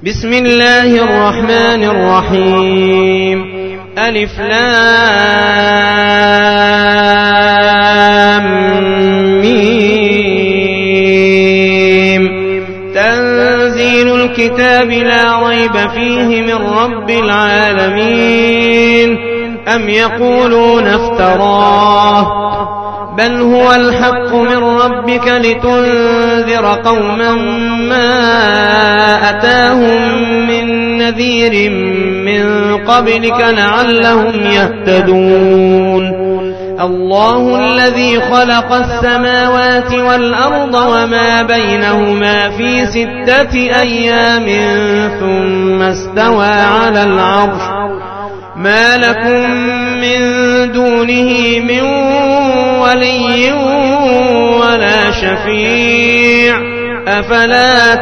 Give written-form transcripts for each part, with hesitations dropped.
بسم الله الرحمن الرحيم ألف لام ميم تنزيل الكتاب لا ريب فيه من رب العالمين أم يقولون افتراه بل هو الحق من ربك لتنذر قوما ما أتاهم من نذير من قبلك لعلهم يهتدون الله الذي خلق السماوات والأرض وما بينهما في 6 أيام ثم استوى على العرش ما لكم من دونه من ولي ولا شفيع أفلا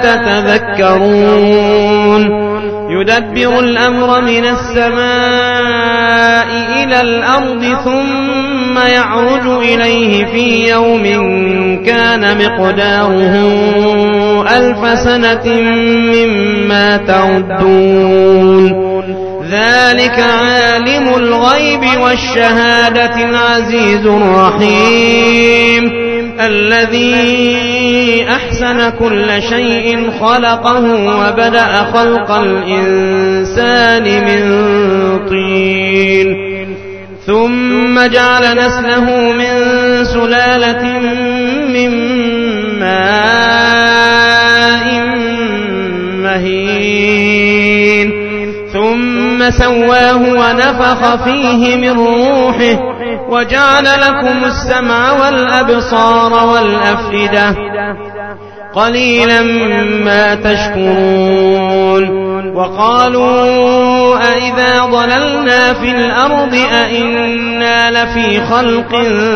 تتذكرون يدبر الأمر من السماء إلى الأرض ثم يعرج إليه في يوم كان مقداره 1000 سنة مما تعدون ذلك عالم الغيب والشهادة العزيز الرحيم الذي أحسن كل شيء خلقه وبدأ خلق الإنسان من طين ثم جعل نسله من سلالة من ماء مهين ثم سواه ونفخ فيه من روحه وجعل لكم السمع والأبصار والأفئدة قليلا ما تشكرون وقالوا أئذا ضللنا في الأرض أئنا لفي خلق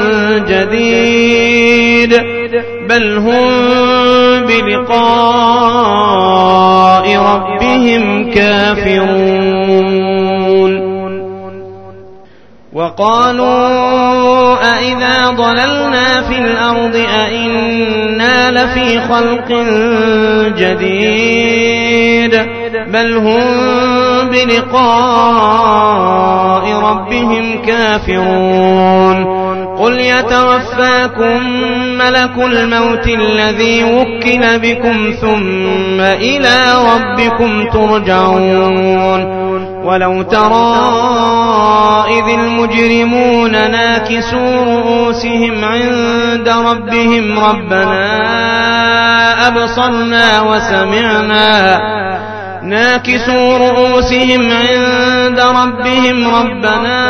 جديد بل هم بلقاء ربهم كافرون وقالوا أئذا ضللنا في الأرض أئنا لفي خلق جديد بل هم بلقاء ربهم كافرون قل يتوفاكم ملك الموت الذي وكل بكم ثم إلى ربكم ترجعون ولو ترى إذ المجرمون ناكسوا رؤوسهم عند ربهم ربنا أبصرنا وسمعنا ناكسوا رؤوسهم عند ربهم ربنا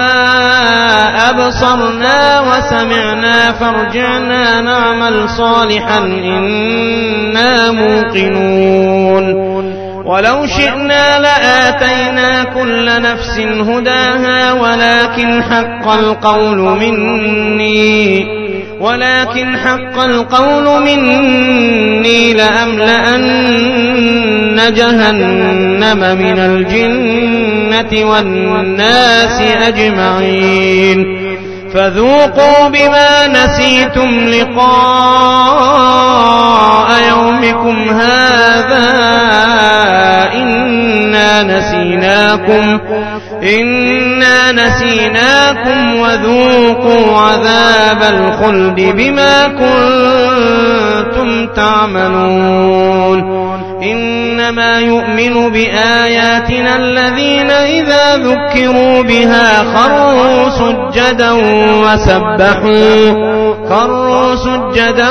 أبصرنا وسمعنا فارجعنا نعمل صالحا إنا موقنون ولو شئنا لآتينا كل نفس هداها ولكن حق القول مني لأملأن جهنم من الجنة والناس أجمعين فذوقوا بما نسيتم لقاء يومكم هذا إنا نسيناكم وذوقوا عذاب الخلد بما كنتم تعملون إنما يؤمن بآياتنا الذين إذا ذكروا بها خروا سجدا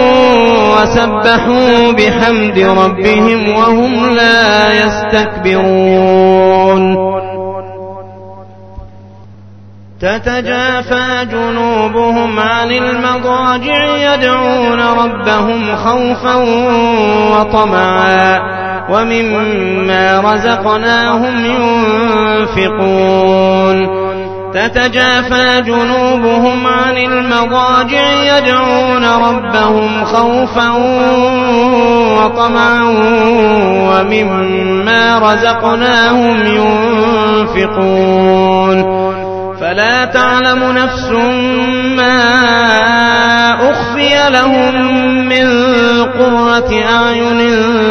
وسبحوا بحمد ربهم وهم لا يستكبرون تتجافى جنوبهم عن المضاجع يدعون ربهم خوفا وطمعا ومما رزقناهم ينفقون تتجافى جنوبهم عن المضاجع يدعون ربهم خوفا وطمعا ومما رزقناهم ينفقون فلا تعلم نفس ما أخفي لهم من قرة أعين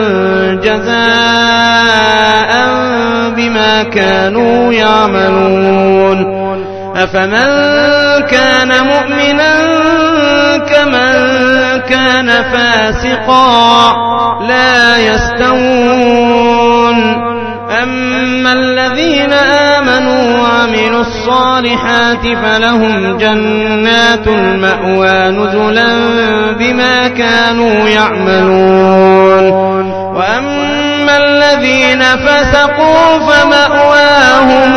جزاء بما كانوا يعملون أفمن كان مؤمنا كمن كان فاسقا لا يستوون أما الذين آمنوا وعملوا الصالحات فلهم جنات المأوى نزلا بما كانوا يعملون وأما الذين فسقوا فمأواهم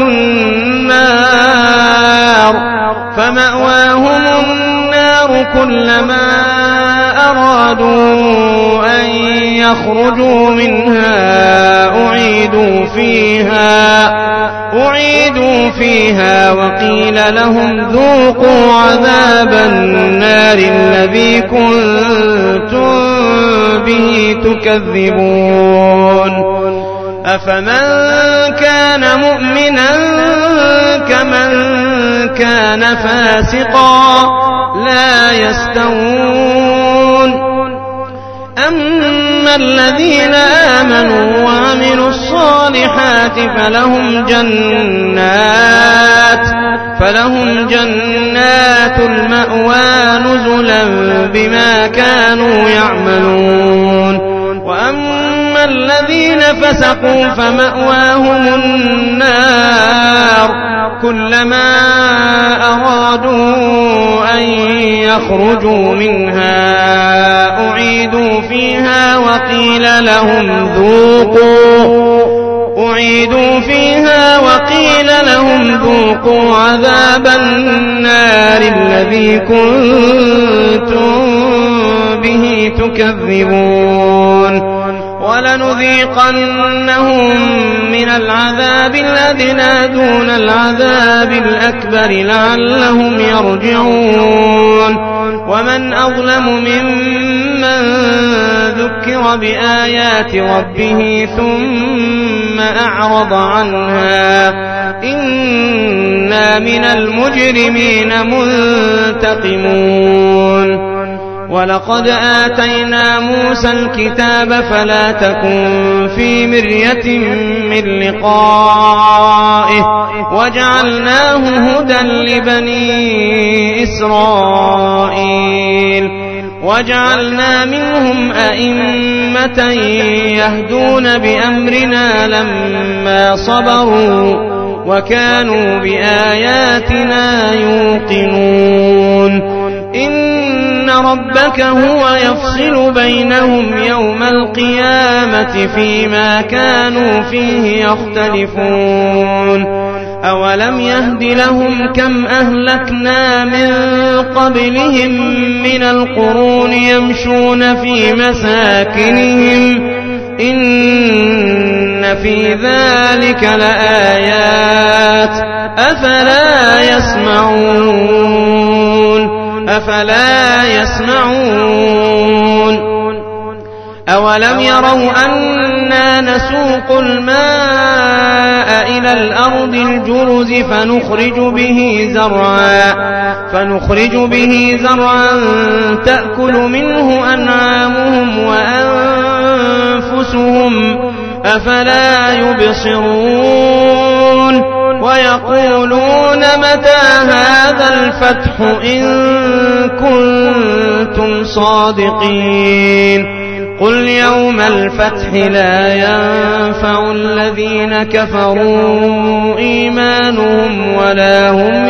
النار كلما أرادوا أن يخرجوا منها أعيدوا فيها وقيل لهم ذوقوا عذاب النار الذي كنتم به تكذبون أفمن كان مؤمنا كمن كان فاسقا لا يستوون أما الذين آمنوا وعملوا الصالحات فلهم جنات المأوى نزلا بما كانوا يعملون وأما الذين فسقوا فمأواهم النار كلما أرادوا أن يخرجوا منها أعيدوا فيها وقيل لهم ذوقوا عذاب النار الذي كنتم به تكذبون ولنذيقنهم من العذاب الأدنى دون العذاب الأكبر لعلهم يرجعون ومن أظلم ممن ذكر بآيات ربه ثم أعرض عنها إنا من المجرمين منتقمون ولقد آتينا موسى الكتاب فلا تكن في مرية من لقائه وجعلناه هدى لبني إسرائيل وجعلنا منهم أئمة يهدون بأمرنا لما صبروا وكانوا بآياتنا يوقنون إن ربك هو يفصل بينهم يوم القيامة فيما كانوا فيه يختلفون أولم يهد لهم كم أهلكنا من قبلهم من القرون يمشون في مساكنهم إن في ذلك لآيات أفلا يسمعون أولم يروا أنا نسوق الماء إلى الأرض الجرز فنخرج به زرعا تأكل منه أنعامهم وأنفسهم أفلا يبصرون ويقولون متى هذا الفتح إن كنتم صادقين قل يوم الفتح لا ينفع الذين كفروا إيمانهم ولا هم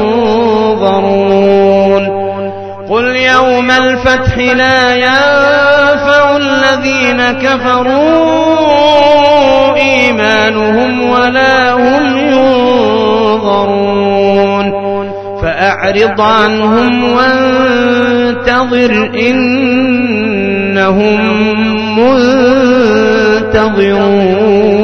ينظرون قل يوم الفتح لا ينفع الذين كفروا إيمانهم ولا هم ينظرون فأعرض عنهم وانتظر إنهم منتظرون